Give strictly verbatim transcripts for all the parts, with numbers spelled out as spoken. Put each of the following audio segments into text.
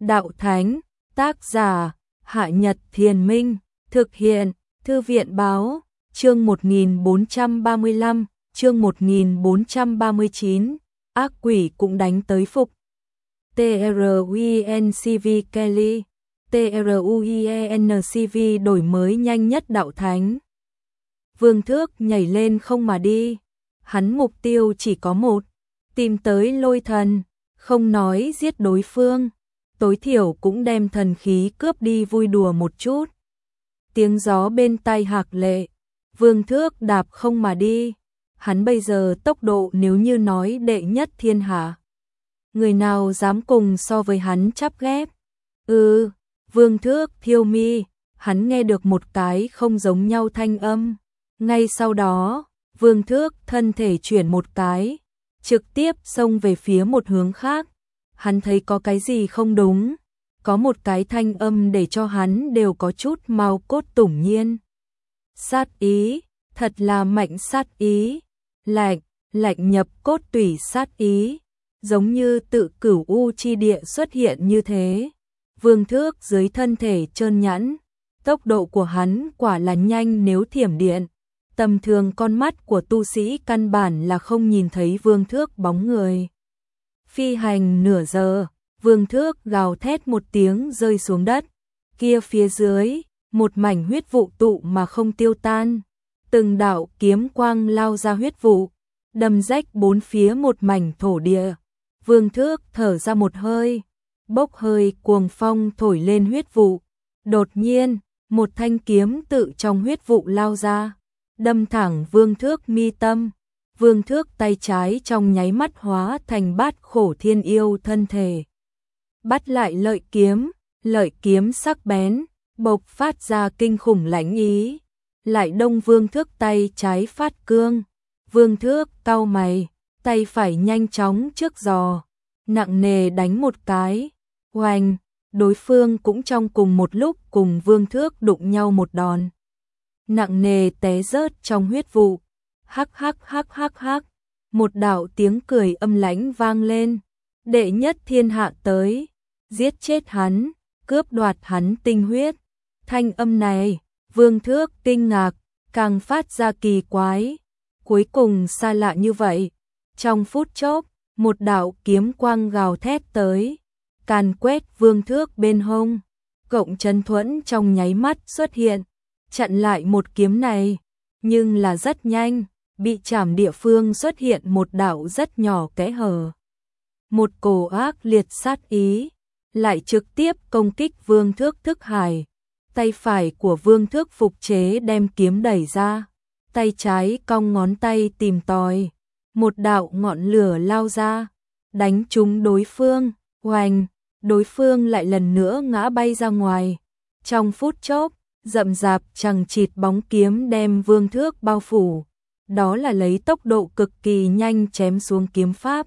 Đạo Thánh, tác giả, Hạ Nhật Thiền Minh, thực hiện, Thư viện Báo, chương một nghìn bốn trăm ba mươi lăm, chương một nghìn bốn trăm ba mươi chín, ác quỷ cũng đánh tới phục. TRUINCV Kelly, TRUIENCV đổi mới nhanh nhất Đạo Thánh. Vương Thước nhảy lên không mà đi, hắn mục tiêu chỉ có một, tìm tới lôi thần, không nói giết đối phương, tối thiểu cũng đem thần khí cướp đi vui đùa một chút. Tiếng gió bên tai Hạc Lệ, Vương Thước đạp không mà đi, hắn bây giờ tốc độ nếu như nói đệ nhất thiên hạ. Người nào dám cùng so với hắn chắp ghép? Ừ, Vương Thước thiêu mi, hắn nghe được một cái không giống nhau thanh âm. Ngay sau đó, Vương Thước thân thể chuyển một cái, trực tiếp xông về phía một hướng khác. Hắn thấy có cái gì không đúng, có một cái thanh âm để cho hắn đều có chút mau cốt tủng nhiên. Sát ý, thật là mạnh sát ý, lạnh, lạnh nhập cốt tủy sát ý, giống như tự cửu u chi địa xuất hiện như thế. Vương Thước dưới thân thể trơn nhẵn, tốc độ của hắn quả là nhanh nếu thiểm điện. Tầm thường con mắt của tu sĩ căn bản là không nhìn thấy Vương Thước bóng người. Phi hành nửa giờ, Vương Thước gào thét một tiếng rơi xuống đất. Kia phía dưới, một mảnh huyết vụ tụ mà không tiêu tan. Từng đạo kiếm quang lao ra huyết vụ, đâm rách bốn phía một mảnh thổ địa. Vương Thước thở ra một hơi, bốc hơi cuồng phong thổi lên huyết vụ. Đột nhiên, một thanh kiếm tự trong huyết vụ lao ra, đâm thẳng Vương Thước mi tâm. Vương Thước tay trái trong nháy mắt hóa thành bát khổ thiên yêu thân thể. Bắt lại lợi kiếm, lợi kiếm sắc bén, bộc phát ra kinh khủng lãnh ý. Lại đông Vương Thước tay trái phát cương. Vương Thước cau mày, tay phải nhanh chóng trước giò, nặng nề đánh một cái. Oanh, đối phương cũng trong cùng một lúc cùng Vương Thước đụng nhau một đòn. Nặng nề té rớt trong huyết vụ. Hắc hắc hắc hắc hắc, một đạo tiếng cười âm lãnh vang lên. Đệ nhất thiên hạ tới, giết chết hắn, cướp đoạt hắn tinh huyết. Thanh âm này, Vương Thước kinh ngạc, càng phát ra kỳ quái. Cuối cùng xa lạ như vậy. Trong phút chốc, một đạo kiếm quang gào thét tới, càn quét Vương Thước bên hông. Cộng chân thuẫn trong nháy mắt xuất hiện, chặn lại một kiếm này, nhưng là rất nhanh. Bị chạm địa phương xuất hiện một đạo rất nhỏ kẽ hở. Một cổ ác liệt sát ý, lại trực tiếp công kích Vương Thước thức hải. Tay phải của Vương Thước phục chế đem kiếm đẩy ra, tay trái cong ngón tay tìm tòi. Một đạo ngọn lửa lao ra, đánh trúng đối phương, oanh, đối phương lại lần nữa ngã bay ra ngoài. Trong phút chốc, rậm rạp chằng chịt bóng kiếm đem Vương Thước bao phủ. Đó là lấy tốc độ cực kỳ nhanh chém xuống kiếm pháp.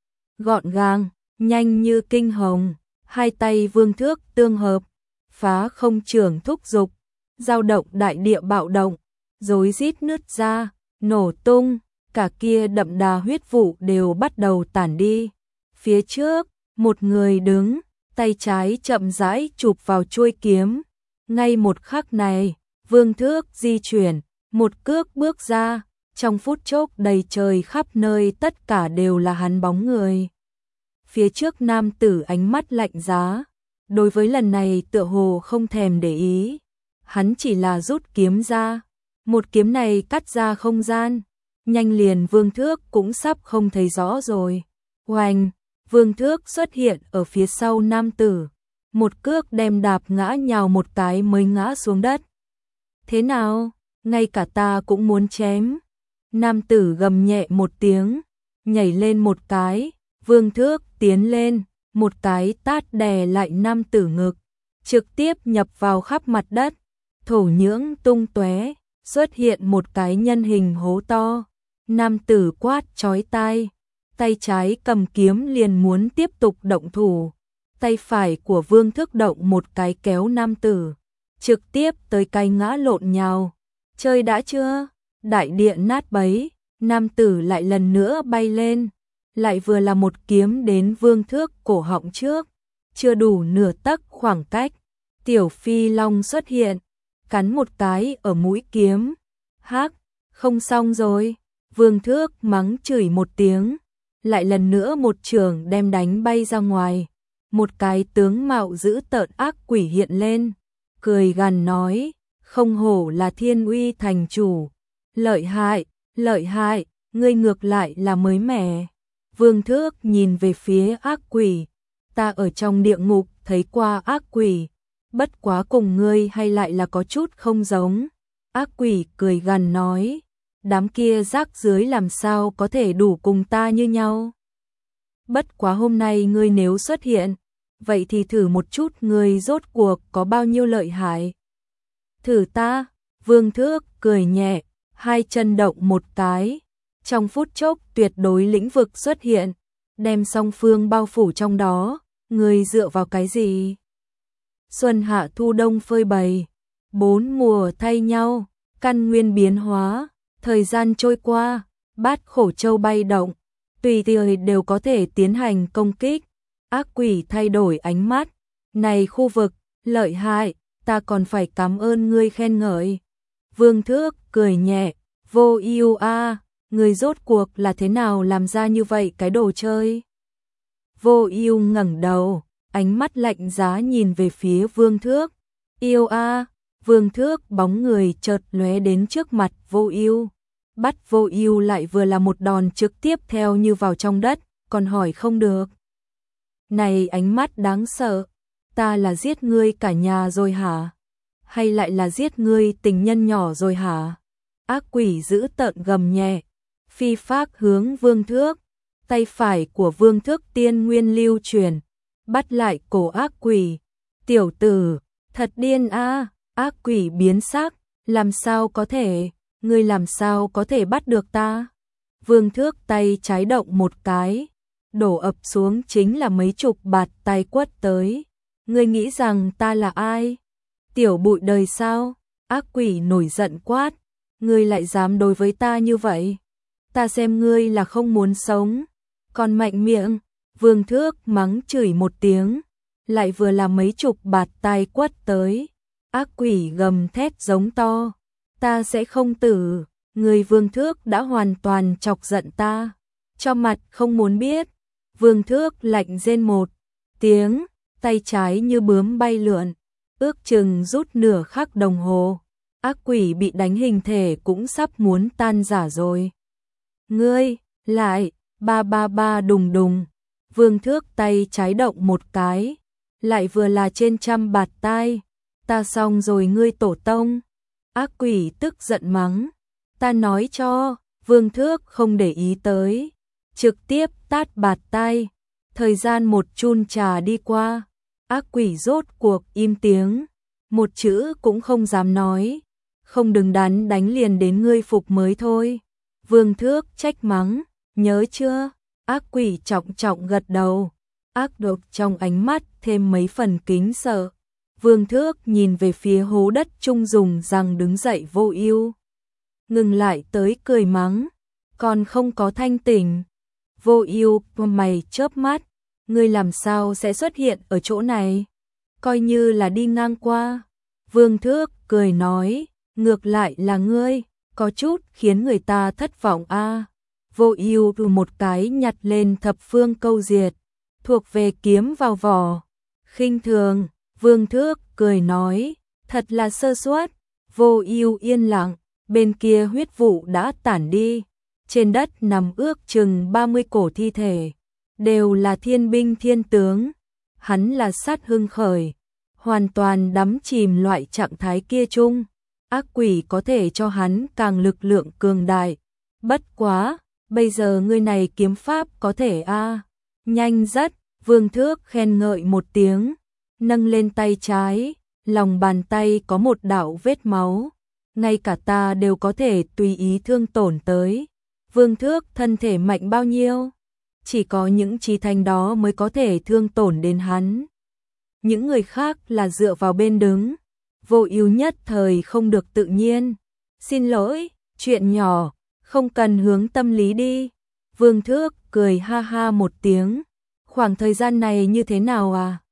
Gọn gàng, nhanh như kinh hồng, hai tay Vương Thước tương hợp, phá không trường thúc dục, dao động đại địa bạo động, rối rít nứt ra, nổ tung, cả kia đậm đà huyết vụ đều bắt đầu tản đi. Phía trước, một người đứng, tay trái chậm rãi chụp vào chuôi kiếm. Ngay một khắc này, Vương Thước di chuyển, một cước bước ra. Trong phút chốc đầy trời khắp nơi tất cả đều là hắn bóng người. Phía trước nam tử ánh mắt lạnh giá, đối với lần này tựa hồ không thèm để ý. Hắn chỉ là rút kiếm ra, một kiếm này cắt ra không gian, nhanh liền Vương Thước cũng sắp không thấy rõ rồi. Oanh, Vương Thước xuất hiện ở phía sau nam tử, một cước đem đạp ngã nhào một cái mới ngã xuống đất. Thế nào, ngay cả ta cũng muốn chém. Nam tử gầm nhẹ một tiếng, nhảy lên một cái, Vương Thước tiến lên, một cái tát đè lại nam tử ngực, trực tiếp nhập vào khắp mặt đất, thổ nhưỡng tung tóe, xuất hiện một cái nhân hình hố to. Nam tử quát chói tai, tay trái cầm kiếm liền muốn tiếp tục động thủ, tay phải của Vương Thước động một cái kéo nam tử, trực tiếp tới cái ngã lộn nhào. Chơi đã chưa? Đại điện nát bấy, nam tử lại lần nữa bay lên, lại vừa là một kiếm đến Vương Thước cổ họng trước, chưa đủ nửa tấc khoảng cách, tiểu phi long xuất hiện, cắn một cái ở mũi kiếm. Hắc, không xong rồi. Vương Thước mắng chửi một tiếng, lại lần nữa một chưởng đem đánh bay ra ngoài. Một cái tướng mạo dữ tợn ác quỷ hiện lên, cười gằn nói, không hổ là Thiên Uy thành chủ, lợi hại, lợi hại, ngươi ngược lại là mới mẻ. Vương Thước nhìn về phía ác quỷ, ta ở trong địa ngục thấy qua ác quỷ, bất quá cùng ngươi hay lại là có chút không giống. Ác quỷ cười gằn nói, đám kia rác dưới làm sao có thể đủ cùng ta như nhau. Bất quá hôm nay ngươi nếu xuất hiện, vậy thì thử một chút ngươi rốt cuộc có bao nhiêu lợi hại. Thử ta. Vương Thước cười nhẹ, hai chân động một cái, trong phút chốc tuyệt đối lĩnh vực xuất hiện, đem song phương bao phủ trong đó. Ngươi dựa vào cái gì? Xuân hạ thu đông phơi bày, bốn mùa thay nhau, căn nguyên biến hóa, thời gian trôi qua, bát khổ châu bay động, tùy thời đều có thể tiến hành công kích. Ác quỷ thay đổi ánh mắt, này khu vực, lợi hại, ta còn phải cảm ơn ngươi khen ngợi. Vương Thước cười nhẹ, vô ưu a, ngươi rốt cuộc là thế nào làm ra như vậy cái đồ chơi? Vô ưu ngẩng đầu, ánh mắt lạnh giá nhìn về phía Vương Thước. Yêu a, Vương Thước bóng người chợt lóe đến trước mặt Vô Ưu. Bắt Vô Ưu lại vừa là một đòn trực tiếp theo như vào trong đất, còn hỏi không được. Này ánh mắt đáng sợ, ta là giết ngươi cả nhà rồi hả? Hay lại là giết ngươi tình nhân nhỏ rồi hả? Ác quỷ dữ tợn gầm nhẹ, phi phác hướng Vương Thước, tay phải của Vương Thước tiên nguyên lưu truyền, bắt lại cổ ác quỷ. Tiểu tử, thật điên a. Ác quỷ biến sắc, làm sao có thể, ngươi làm sao có thể bắt được ta? Vương Thước tay trái động một cái, đổ ập xuống chính là mấy chục bạt tay quất tới. Ngươi nghĩ rằng ta là ai? Tiểu bụi đời sao? Ác quỷ nổi giận quát, ngươi lại dám đối với ta như vậy? Ta xem ngươi là không muốn sống, còn mạnh miệng. Vương Thước mắng chửi một tiếng, lại vừa là mấy chục bạt tay quất tới. Ác quỷ gầm thét giống to, ta sẽ không tử. Người Vương Thước đã hoàn toàn chọc giận ta, cho mặt không muốn biết. Vương Thước lạnh rên một tiếng, tay trái như bướm bay lượn, ước chừng rút nửa khắc đồng hồ. Ác quỷ bị đánh hình thể cũng sắp muốn tan rã rồi. Ngươi, lại, ba ba ba đùng đùng. Vương Thước tay trái động một cái, lại vừa là trên trăm bạt tai. Ta xong rồi ngươi tổ tông. Ác quỷ tức giận mắng, ta nói cho. Vương Thước không để ý tới, trực tiếp tát bạt tay. Thời gian một chun trà đi qua, ác quỷ rốt cuộc im tiếng, một chữ cũng không dám nói. Không đừng đắn đánh liền đến ngươi phục mới thôi. Vương Thước trách mắng, nhớ chưa? Ác quỷ trọng trọng gật đầu, ác độc trong ánh mắt thêm mấy phần kính sợ. Vương Thước nhìn về phía hố đất trung dùng rằng đứng dậy Vô Ưu, ngừng lại tới cười mắng, còn không có thanh tỉnh. Vô Ưu mày chớp mắt, ngươi làm sao sẽ xuất hiện ở chỗ này? Coi như là đi ngang qua. Vương Thước cười nói, ngược lại là ngươi, có chút khiến người ta thất vọng a. À. Vô Ưu một cái nhặt lên thập phương câu diệt, thuộc về kiếm vào vỏ. Khinh thường. Vương Thước cười nói, thật là sơ suất. Vô Ưu yên lặng, bên kia huyết vụ đã tản đi, trên đất nằm ước chừng ba mươi cổ thi thể, đều là thiên binh thiên tướng. Hắn là sát hưng khởi, hoàn toàn đắm chìm loại trạng thái kia chung. Ác quỷ có thể cho hắn càng lực lượng cường đại. Bất quá, bây giờ ngươi này kiếm pháp có thể a, à. Nhanh rất. Vương Thước khen ngợi một tiếng, nâng lên tay trái, lòng bàn tay có một đạo vết máu, ngay cả ta đều có thể tùy ý thương tổn tới. Vương Thước thân thể mạnh bao nhiêu? Chỉ có những chí thanh đó mới có thể thương tổn đến hắn. Những người khác là dựa vào bên đứng. Vô Ưu nhất thời không được tự nhiên. Xin lỗi, chuyện nhỏ, không cần hướng tâm lý đi. Vương Thước cười ha ha một tiếng. Khoảng thời gian này như thế nào à?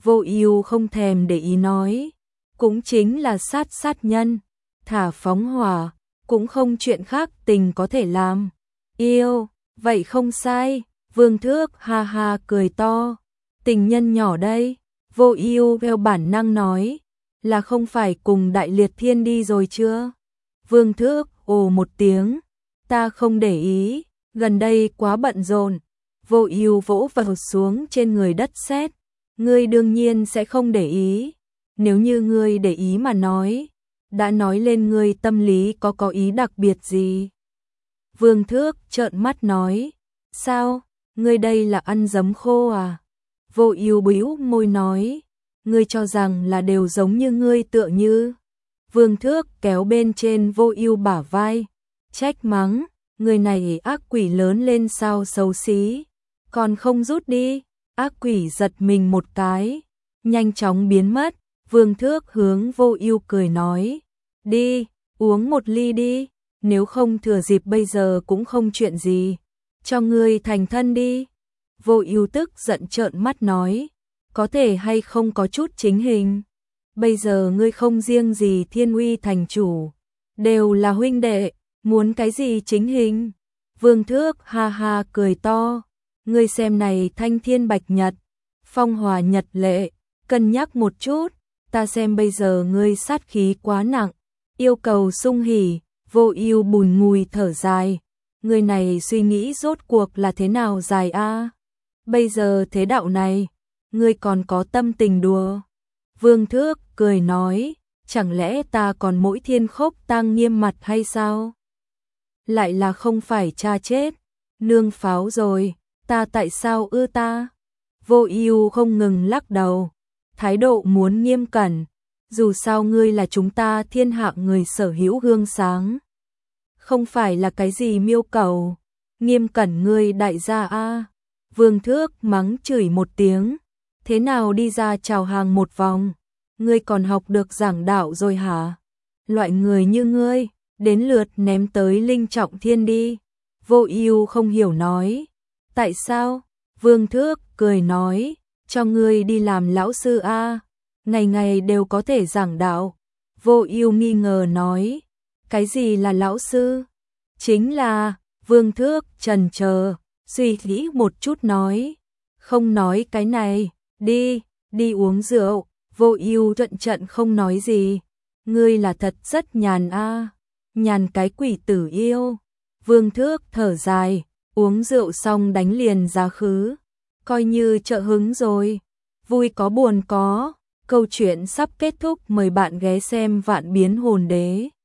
Vô Ưu không thèm để ý nói, cũng chính là sát sát nhân, thả phóng hỏa, cũng không chuyện khác tình có thể làm. Yêu, vậy không sai, Vương Thước ha ha cười to, tình nhân nhỏ đây. Vô Ưu theo bản năng nói, là không phải cùng Đại Liệt Thiên đi rồi chưa? Vương Thước ồ một tiếng, ta không để ý, gần đây quá bận rộn. Vô Ưu vỗ vào xuống trên người đất sét, ngươi đương nhiên sẽ không để ý, nếu như ngươi để ý mà nói, đã nói lên ngươi tâm lý có có ý đặc biệt gì. Vương Thước trợn mắt nói, sao, ngươi đây là ăn giấm khô à? Vô Ưu bĩu môi nói, ngươi cho rằng là đều giống như ngươi tựa như. Vương Thước kéo bên trên Vô Ưu bả vai, trách mắng, người này ác quỷ lớn lên sao xấu xí, còn không rút đi. Ác quỷ giật mình một cái, nhanh chóng biến mất. Vương Thước hướng Vô Ưu cười nói, đi, uống một ly đi, nếu không thừa dịp bây giờ cũng không chuyện gì, cho ngươi thành thân đi. Vô Ưu tức giận trợn mắt nói, có thể hay không có chút chính hình, bây giờ ngươi không riêng gì Thiên Uy thành chủ, đều là huynh đệ, muốn cái gì chính hình. Vương Thước ha ha cười to, ngươi xem này Thanh Thiên Bạch Nhật, Phong Hòa Nhật Lệ, cân nhắc một chút, ta xem bây giờ ngươi sát khí quá nặng, yêu cầu sung hỉ. Vô Ưu bùi ngùi thở dài, người này suy nghĩ rốt cuộc là thế nào dài a? Bây giờ thế đạo này, ngươi còn có tâm tình đùa? Vương Thước cười nói, chẳng lẽ ta còn mỗi thiên khốc tang nghiêm mặt hay sao? Lại là không phải cha chết, nương pháo rồi, ta tại sao ưa ta? Vô Ưu không ngừng lắc đầu, thái độ muốn nghiêm cẩn, dù sao ngươi là chúng ta thiên hạ người sở hữu gương sáng, không phải là cái gì miêu cầu, nghiêm cẩn ngươi đại gia a. Vương Thước mắng chửi một tiếng, thế nào đi ra chào hàng một vòng, ngươi còn học được giảng đạo rồi hả? Loại người như ngươi, đến lượt ném tới Linh Trọng Thiên đi. Vô Ưu không hiểu nói, tại sao? Vương Thước cười nói, cho ngươi đi làm lão sư a, ngày ngày đều có thể giảng đạo. Vô Ưu nghi ngờ nói, cái gì là lão sư? Chính là, Vương Thước chần chờ, suy nghĩ một chút nói, không nói cái này, đi, đi uống rượu. Vô Ưu trận trận không nói gì, ngươi là thật rất nhàn a, nhàn cái quỷ tử yêu. Vương Thước thở dài, uống rượu xong đánh liền giá khứ, coi như trợ hứng rồi, vui có buồn có. Câu chuyện sắp kết thúc, mời bạn ghé xem Vạn Biến Hồn Đế.